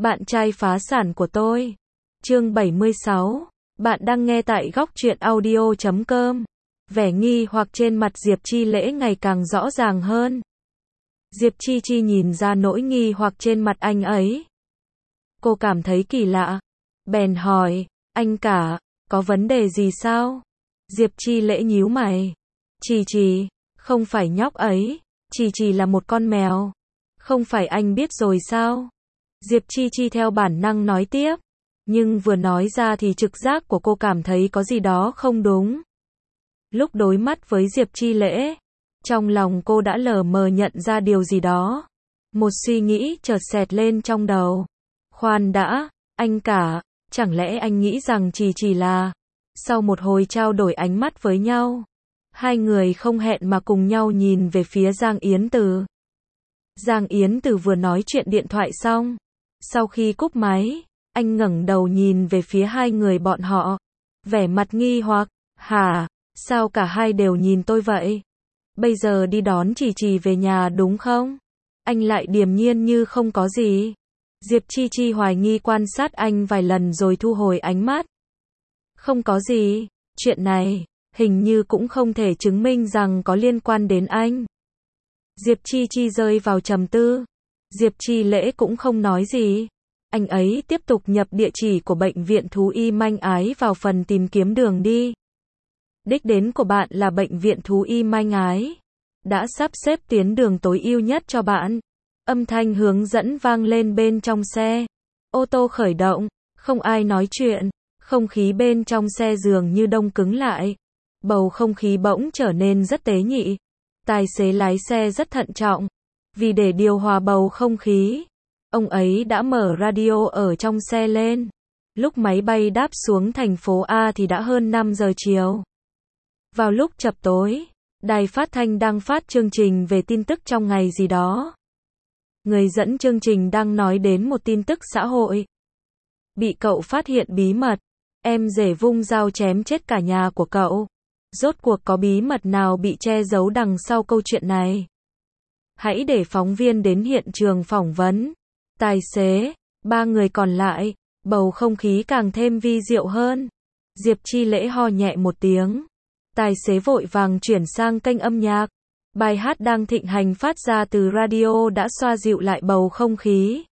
Bạn trai phá sản của tôi. Chương 76. Bạn đang nghe tại góc truyện audio.com. Vẻ nghi hoặc trên mặt Diệp Chi Lễ ngày càng rõ ràng hơn. Diệp Chi Chi nhìn ra nỗi nghi hoặc trên mặt anh ấy. Cô cảm thấy kỳ lạ. Bèn hỏi, anh cả, có vấn đề gì sao? Diệp Chi Lễ nhíu mày. Chi Chi, không phải nhóc ấy, Chi Chi là một con mèo. Không phải anh biết rồi sao? Diệp Chi Chi theo bản năng nói tiếp. Nhưng vừa nói ra thì trực giác của cô cảm thấy có gì đó không đúng. Lúc đối mắt với Diệp Chi Lễ, trong lòng cô đã lờ mờ nhận ra điều gì đó. Một suy nghĩ chợt xẹt lên trong đầu. Khoan đã, anh cả, chẳng lẽ anh nghĩ rằng chỉ là... Sau một hồi trao đổi ánh mắt với nhau, hai người không hẹn mà cùng nhau nhìn về phía Giang Yến Từ. Giang Yến Từ vừa nói chuyện điện thoại xong. Sau khi cúp máy, anh ngẩng đầu nhìn về phía hai người bọn họ. Vẻ mặt nghi hoặc, hả, sao cả hai đều nhìn tôi vậy? Bây giờ đi đón Chỉ về nhà đúng không? Anh lại điềm nhiên như không có gì. Diệp Chi Chi hoài nghi quan sát anh vài lần rồi thu hồi ánh mắt. Không có gì, chuyện này, hình như cũng không thể chứng minh rằng có liên quan đến anh. Diệp Chi Chi rơi vào trầm tư. Diệp Chi Lễ cũng không nói gì. Anh ấy tiếp tục nhập địa chỉ của bệnh viện thú y Manh Ái vào phần tìm kiếm đường đi. Đích đến của bạn là bệnh viện thú y Manh Ái. Đã sắp xếp tuyến đường tối ưu nhất cho bạn. Âm thanh hướng dẫn vang lên bên trong xe. Ô tô khởi động, không ai nói chuyện. Không khí bên trong xe dường như đông cứng lại. Bầu không khí bỗng trở nên rất tế nhị. Tài xế lái xe rất thận trọng. Vì để điều hòa bầu không khí, ông ấy đã mở radio ở trong xe lên. Lúc máy bay đáp xuống thành phố A thì đã hơn 5 giờ chiều. Vào lúc chập tối, đài phát thanh đang phát chương trình về tin tức trong ngày gì đó. Người dẫn chương trình đang nói đến một tin tức xã hội. Bị cậu phát hiện bí mật, em rể vung dao chém chết cả nhà của cậu. Rốt cuộc có bí mật nào bị che giấu đằng sau câu chuyện này? Hãy để phóng viên đến hiện trường phỏng vấn. Tài xế, ba người còn lại, bầu không khí càng thêm vi diệu hơn. Diệp Chi Lễ ho nhẹ một tiếng. Tài xế vội vàng chuyển sang kênh âm nhạc. Bài hát đang thịnh hành phát ra từ radio đã xoa dịu lại bầu không khí.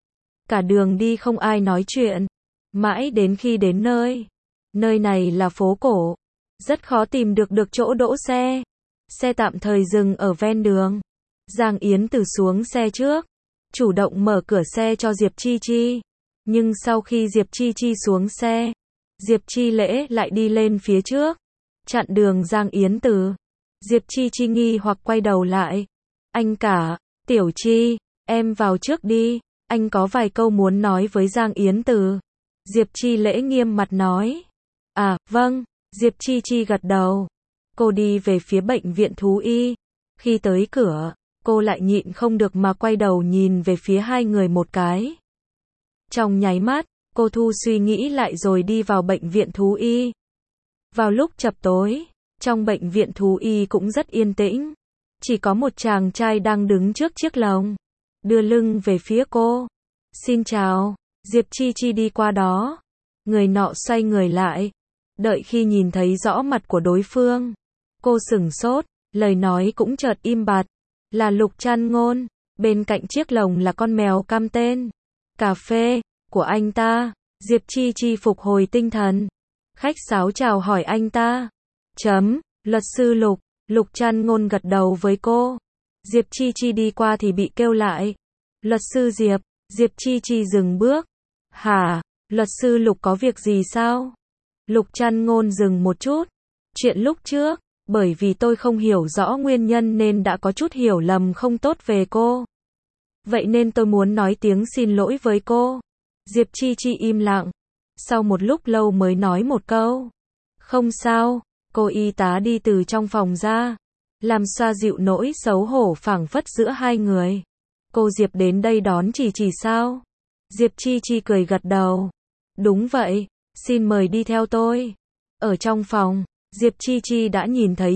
Cả đường đi không ai nói chuyện. Mãi đến khi đến nơi. Nơi này là phố cổ. Rất khó tìm được chỗ đỗ xe. Xe tạm thời dừng ở ven đường. Giang Yến Từ xuống xe trước, chủ động mở cửa xe cho Diệp Chi Chi. Nhưng sau khi Diệp Chi Chi xuống xe, Diệp Chi Lễ lại đi lên phía trước, chặn đường Giang Yến Từ. Diệp Chi Chi nghi hoặc quay đầu lại. Anh cả, Tiểu Chi, em vào trước đi, anh có vài câu muốn nói với Giang Yến Từ. Diệp Chi Lễ nghiêm mặt nói. À, vâng, Diệp Chi Chi gật đầu. Cô đi về phía bệnh viện thú y. Khi tới cửa, cô lại nhịn không được mà quay đầu nhìn về phía hai người một cái. Trong nháy mắt, cô thu suy nghĩ lại rồi đi vào bệnh viện thú y. Vào lúc chập tối, trong bệnh viện thú y cũng rất yên tĩnh. Chỉ có một chàng trai đang đứng trước chiếc lồng, đưa lưng về phía cô. Xin chào, Diệp Chi Chi đi qua đó. Người nọ xoay người lại. Đợi khi nhìn thấy rõ mặt của đối phương, cô sửng sốt, lời nói cũng chợt im bặt. Là Lục Trăn Ngôn, bên cạnh chiếc lồng là con mèo cam tên Cà Phê của anh ta. Diệp Chi Chi phục hồi tinh thần, khách sáo chào hỏi anh ta. Luật sư Lục. Lục Trăn Ngôn gật đầu với cô. Diệp Chi Chi đi qua thì bị kêu lại. Luật sư Diệp. Diệp Chi Chi dừng bước. Hả, luật sư Lục có việc gì sao? Lục Trăn Ngôn dừng một chút. Chuyện lúc trước, bởi vì tôi không hiểu rõ nguyên nhân nên đã có chút hiểu lầm không tốt về cô. Vậy nên tôi muốn nói tiếng xin lỗi với cô. Diệp Chi Chi im lặng. Sau một lúc lâu mới nói một câu. Không sao, cô y tá đi từ trong phòng ra. Làm xoa dịu nỗi xấu hổ phảng phất giữa hai người. Cô Diệp đến đây đón Chỉ sao? Diệp Chi Chi cười gật đầu. Đúng vậy, xin mời đi theo tôi. Ở trong phòng, Diệp Chi Chi đã nhìn thấy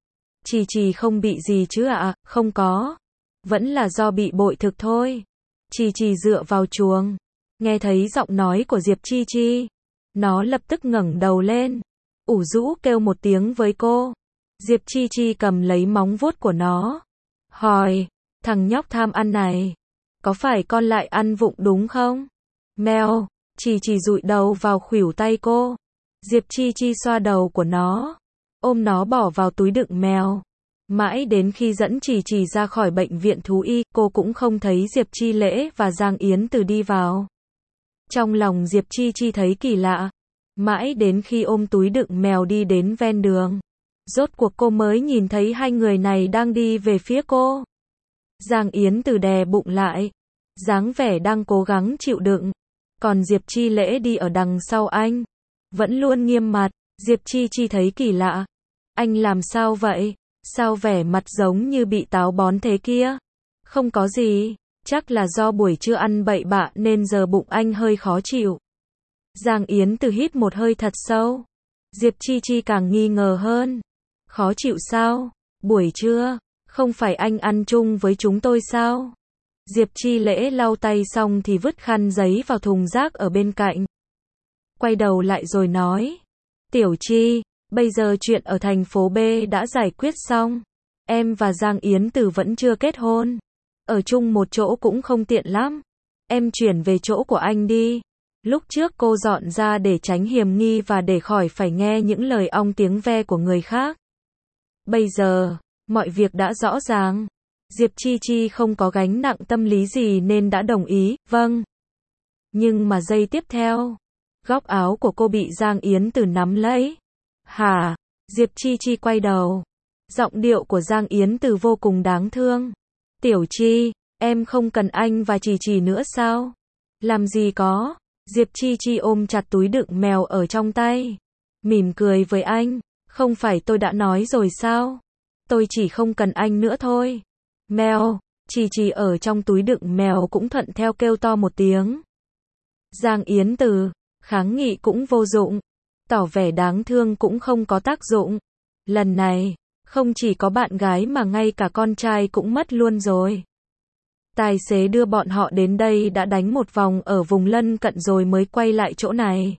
Chỉ không bị gì chứ ạ? Không có. Vẫn là do bị bội thực thôi. Trì Trì dựa vào chuồng, nghe thấy giọng nói của Diệp Chi Chi. Nó lập tức ngẩng đầu lên, ủ rũ kêu một tiếng với cô. Diệp Chi Chi cầm lấy móng vuốt của nó, hỏi, thằng nhóc tham ăn này, có phải con lại ăn vụng đúng không? Mèo, Trì Trì dụi đầu vào khuỷu tay cô. Diệp Chi Chi xoa đầu của nó, ôm nó bỏ vào túi đựng mèo. Mãi đến khi dẫn Trì Trì ra khỏi bệnh viện thú y, cô cũng không thấy Diệp Chi Lễ và Giang Yến Từ đi vào. Trong lòng Diệp Chi Chi thấy kỳ lạ. Mãi đến khi ôm túi đựng mèo đi đến ven đường, rốt cuộc cô mới nhìn thấy hai người này đang đi về phía cô. Giang Yến Từ đè bụng lại, dáng vẻ đang cố gắng chịu đựng. Còn Diệp Chi Lễ đi ở đằng sau anh, vẫn luôn nghiêm mặt. Diệp Chi Chi thấy kỳ lạ. Anh làm sao vậy? Sao vẻ mặt giống như bị táo bón thế kia? Không có gì, chắc là do buổi trưa ăn bậy bạ nên giờ bụng anh hơi khó chịu. Giang Yến Từ hít một hơi thật sâu. Diệp Chi Chi càng nghi ngờ hơn. Khó chịu sao? Buổi trưa, không phải anh ăn chung với chúng tôi sao? Diệp Chi Lễ lau tay xong thì vứt khăn giấy vào thùng rác ở bên cạnh. Quay đầu lại rồi nói, Tiểu Chi, bây giờ chuyện ở thành phố B đã giải quyết xong. Em và Giang Yến Từ vẫn chưa kết hôn. Ở chung một chỗ cũng không tiện lắm. Em chuyển về chỗ của anh đi. Lúc trước cô dọn ra để tránh hiểm nghi và để khỏi phải nghe những lời ong tiếng ve của người khác. Bây giờ, mọi việc đã rõ ràng. Diệp Chi Chi không có gánh nặng tâm lý gì nên đã đồng ý, vâng. Nhưng mà giây tiếp theo, góc áo của cô bị Giang Yến Từ nắm lấy. Hả? Diệp Chi Chi quay đầu. Giọng điệu của Giang Yến Từ vô cùng đáng thương. Tiểu Chi, em không cần anh và Trì Trì nữa sao? Làm gì có. Diệp Chi Chi ôm chặt túi đựng mèo ở trong tay. Mỉm cười với anh. Không phải tôi đã nói rồi sao? Tôi chỉ không cần anh nữa thôi. Mèo, Trì Trì ở trong túi đựng mèo cũng thuận theo kêu to một tiếng. Giang Yến Từ, kháng nghị cũng vô dụng. Tỏ vẻ đáng thương cũng không có tác dụng. Lần này, không chỉ có bạn gái mà ngay cả con trai cũng mất luôn rồi. Tài xế đưa bọn họ đến đây đã đánh một vòng ở vùng lân cận rồi mới quay lại chỗ này.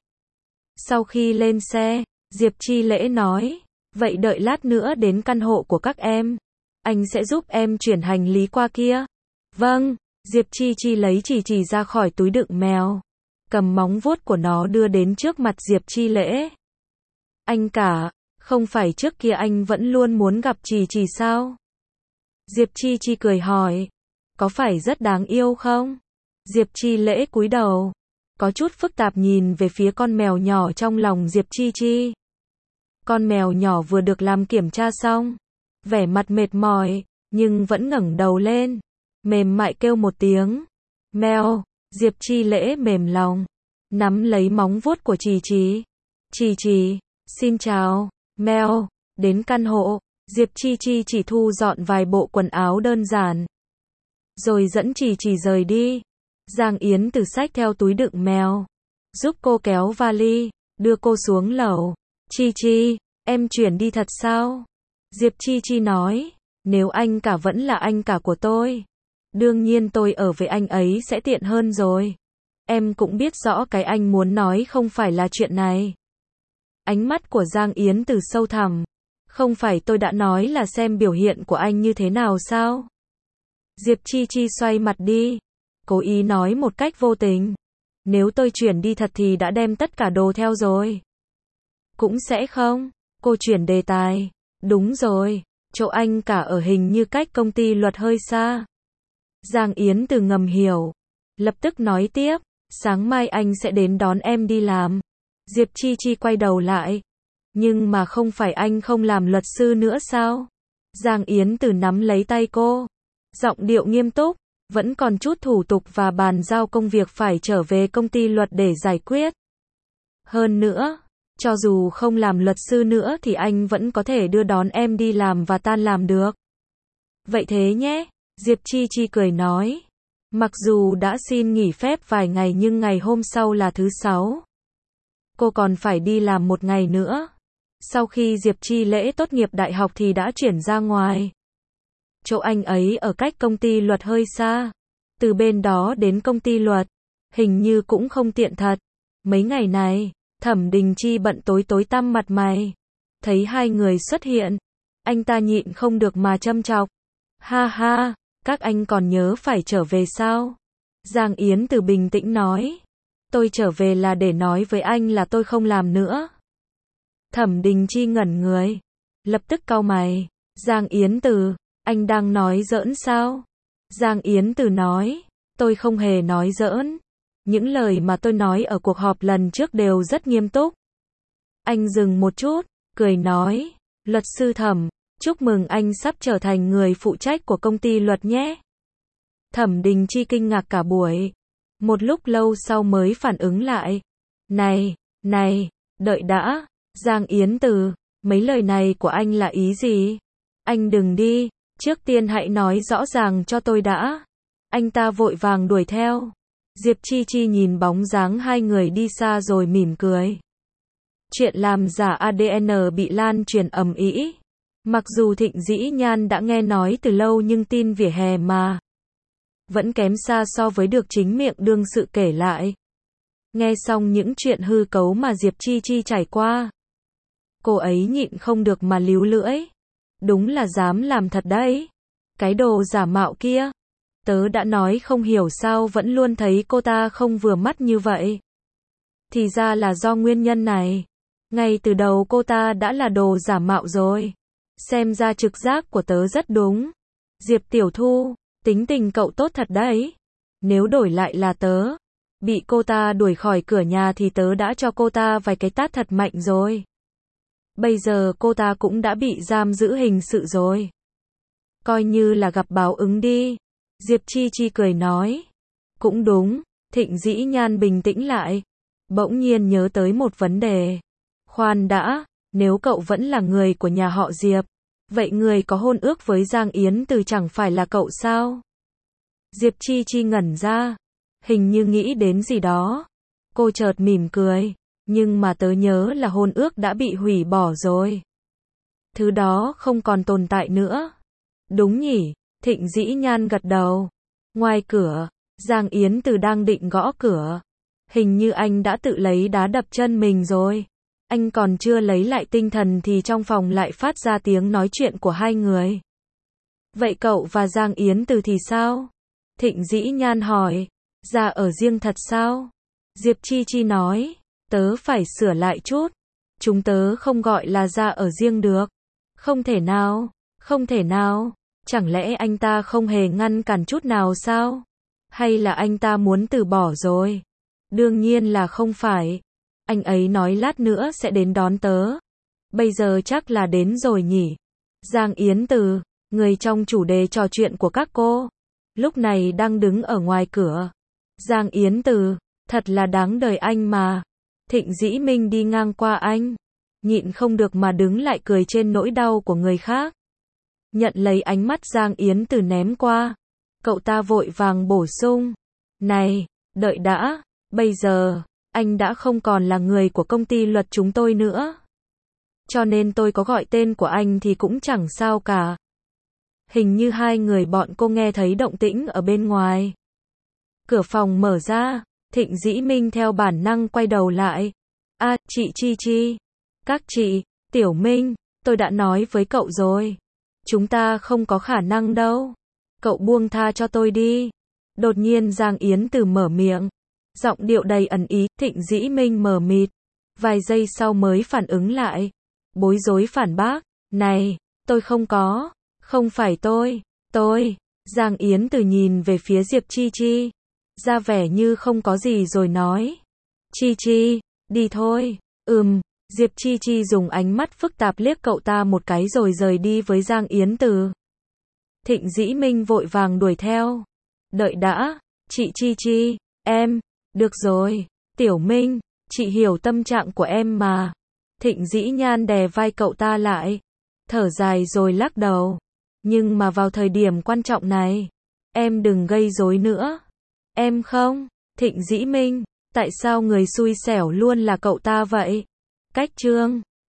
Sau khi lên xe, Diệp Chi Lễ nói, vậy đợi lát nữa đến căn hộ của các em. Anh sẽ giúp em chuyển hành lý qua kia. Vâng, Diệp Chi Chi lấy Trì Trì ra khỏi túi đựng mèo. Cầm móng vuốt của nó đưa đến trước mặt Diệp Chi Lễ. Anh cả, không phải trước kia anh vẫn luôn muốn gặp Trì Trì sao? Diệp Chi Chi cười hỏi. Có phải rất đáng yêu không? Diệp Chi Lễ cúi đầu, có chút phức tạp nhìn về phía con mèo nhỏ trong lòng Diệp Chi Chi. Con mèo nhỏ vừa được làm kiểm tra xong, vẻ mặt mệt mỏi, nhưng vẫn ngẩng đầu lên, mềm mại kêu một tiếng. Mèo, Diệp Chi Lễ mềm lòng, nắm lấy móng vuốt của Trì Trì. Trì Trì, xin chào, mèo, đến căn hộ, Diệp Chi Chi chỉ thu dọn vài bộ quần áo đơn giản. Rồi dẫn Trì Trì rời đi. Giang Yến Từ xách theo túi đựng mèo, giúp cô kéo vali, đưa cô xuống lầu. Chi Chi, em chuyển đi thật sao? Diệp Chi Chi nói, nếu anh cả vẫn là anh cả của tôi, đương nhiên tôi ở với anh ấy sẽ tiện hơn rồi. Em cũng biết rõ cái anh muốn nói không phải là chuyện này. Ánh mắt của Giang Yến Từ sâu thẳm. Không phải tôi đã nói là xem biểu hiện của anh như thế nào sao? Diệp Chi Chi xoay mặt đi, cố ý nói một cách vô tình. Nếu tôi chuyển đi thật thì đã đem tất cả đồ theo rồi. Cũng sẽ không. Cô chuyển đề tài. Đúng rồi, chỗ anh cả ở hình như cách công ty luật hơi xa. Giang Yến Từ ngầm hiểu, lập tức nói tiếp, sáng mai anh sẽ đến đón em đi làm. Diệp Chi Chi quay đầu lại. Nhưng mà không phải anh không làm luật sư nữa sao? Giang Yến Từ nắm lấy tay cô, giọng điệu nghiêm túc, vẫn còn chút thủ tục và bàn giao công việc phải trở về công ty luật để giải quyết. Hơn nữa, cho dù không làm luật sư nữa thì anh vẫn có thể đưa đón em đi làm và tan làm được. Vậy thế nhé, Diệp Chi Chi cười nói. Mặc dù đã xin nghỉ phép vài ngày nhưng ngày hôm sau là thứ Sáu. Cô còn phải đi làm một ngày nữa. Sau khi Diệp Chi Lễ tốt nghiệp đại học thì đã chuyển ra ngoài. Chỗ anh ấy ở cách công ty luật hơi xa. Từ bên đó đến công ty luật, hình như cũng không tiện thật. Mấy ngày này, Thẩm Đình Chi bận tối tối tăm mặt mày. Thấy hai người xuất hiện, anh ta nhịn không được mà châm chọc. Ha ha, các anh còn nhớ phải trở về sao? Giang Yến Từ bình tĩnh nói. Tôi trở về là để nói với anh là tôi không làm nữa. Thẩm Đình Chi ngẩn người, lập tức cau mày. Giang Yến Từ, anh đang nói giỡn sao? Giang Yến Từ nói, tôi không hề nói giỡn. Những lời mà tôi nói ở cuộc họp lần trước đều rất nghiêm túc. Anh dừng một chút, cười nói, luật sư Thẩm, chúc mừng anh sắp trở thành người phụ trách của công ty luật nhé. Thẩm Đình Chi kinh ngạc cả buổi. Một lúc lâu sau mới phản ứng lại. Này, đợi đã, Giang Yến Từ, mấy lời này của anh là ý gì? Anh đừng đi, trước tiên hãy nói rõ ràng cho tôi đã. Anh ta vội vàng đuổi theo. Diệp Chi Chi nhìn bóng dáng hai người đi xa rồi mỉm cười. Chuyện làm giả ADN bị lan truyền ầm ĩ. Mặc dù Thịnh Dĩ Nhan đã nghe nói từ lâu nhưng tin vỉa hè mà vẫn kém xa so với được chính miệng đương sự kể lại. Nghe xong những chuyện hư cấu mà Diệp Chi Chi trải qua, cô ấy nhịn không được mà líu lưỡi. Đúng là dám làm thật đấy. Cái đồ giả mạo kia. Tớ đã nói không hiểu sao vẫn luôn thấy cô ta không vừa mắt như vậy. Thì ra là do nguyên nhân này. Ngay từ đầu cô ta đã là đồ giả mạo rồi. Xem ra trực giác của tớ rất đúng. Diệp Tiểu Thu, tính tình cậu tốt thật đấy. Nếu đổi lại là tớ, bị cô ta đuổi khỏi cửa nhà thì tớ đã cho cô ta vài cái tát thật mạnh rồi. Bây giờ cô ta cũng đã bị giam giữ hình sự rồi. Coi như là gặp báo ứng đi. Diệp Chi Chi cười nói. Cũng đúng, Thịnh Dĩ Nhan bình tĩnh lại. Bỗng nhiên nhớ tới một vấn đề. Khoan đã, nếu cậu vẫn là người của nhà họ Diệp, vậy người có hôn ước với Giang Yến Từ chẳng phải là cậu sao? Diệp Chi Chi ngẩn ra, hình như nghĩ đến gì đó. Cô chợt mỉm cười, nhưng mà tớ nhớ là hôn ước đã bị hủy bỏ rồi. Thứ đó không còn tồn tại nữa. Đúng nhỉ, Thịnh Dĩ Nhan gật đầu. Ngoài cửa, Giang Yến Từ đang định gõ cửa. Hình như anh đã tự lấy đá đập chân mình rồi. Anh còn chưa lấy lại tinh thần thì trong phòng lại phát ra tiếng nói chuyện của hai người. Vậy cậu và Giang Yến Từ thì sao? Thịnh Dĩ Nhan hỏi. Ra ở riêng thật sao? Diệp Chi Chi nói. Tớ phải sửa lại chút. Chúng tớ không gọi là ra ở riêng được. Không thể nào, không thể nào. Chẳng lẽ anh ta không hề ngăn cản chút nào sao? Hay là anh ta muốn từ bỏ rồi? Đương nhiên là không phải. Anh ấy nói lát nữa sẽ đến đón tớ. Bây giờ chắc là đến rồi nhỉ? Giang Yến Từ, người trong chủ đề trò chuyện của các cô, lúc này đang đứng ở ngoài cửa. Giang Yến Từ, thật là đáng đời anh mà. Thịnh Dĩ Minh đi ngang qua anh, nhịn không được mà đứng lại cười trên nỗi đau của người khác. Nhận lấy ánh mắt Giang Yến Từ ném qua, cậu ta vội vàng bổ sung. Này, đợi đã, bây giờ, anh đã không còn là người của công ty luật chúng tôi nữa. Cho nên tôi có gọi tên của anh thì cũng chẳng sao cả. Hình như hai người bọn cô nghe thấy động tĩnh ở bên ngoài. Cửa phòng mở ra, Thịnh Dĩ Minh theo bản năng quay đầu lại. À, chị Chi Chi. Các chị, Tiểu Minh, tôi đã nói với cậu rồi. Chúng ta không có khả năng đâu. Cậu buông tha cho tôi đi. Đột nhiên Giang Yến Từ mở miệng. Giọng điệu đầy ẩn ý, Thịnh Dĩ Minh mờ mịt. Vài giây sau mới phản ứng lại. Bối rối phản bác. Này, tôi không có. Không phải tôi. Giang Yến Từ nhìn về phía Diệp Chi Chi. Ra vẻ như không có gì rồi nói. Chi Chi, đi thôi. Diệp Chi Chi dùng ánh mắt phức tạp liếc cậu ta một cái rồi rời đi với Giang Yến Từ. Thịnh Dĩ Minh vội vàng đuổi theo. Đợi đã, chị Chi Chi, em, được rồi, Tiểu Minh, chị hiểu tâm trạng của em mà. Thịnh Dĩ Nhan đè vai cậu ta lại, thở dài rồi lắc đầu. Nhưng mà vào thời điểm quan trọng này, em đừng gây rối nữa. Em không, Thịnh Dĩ Minh, tại sao người xui xẻo luôn là cậu ta vậy? Cách chương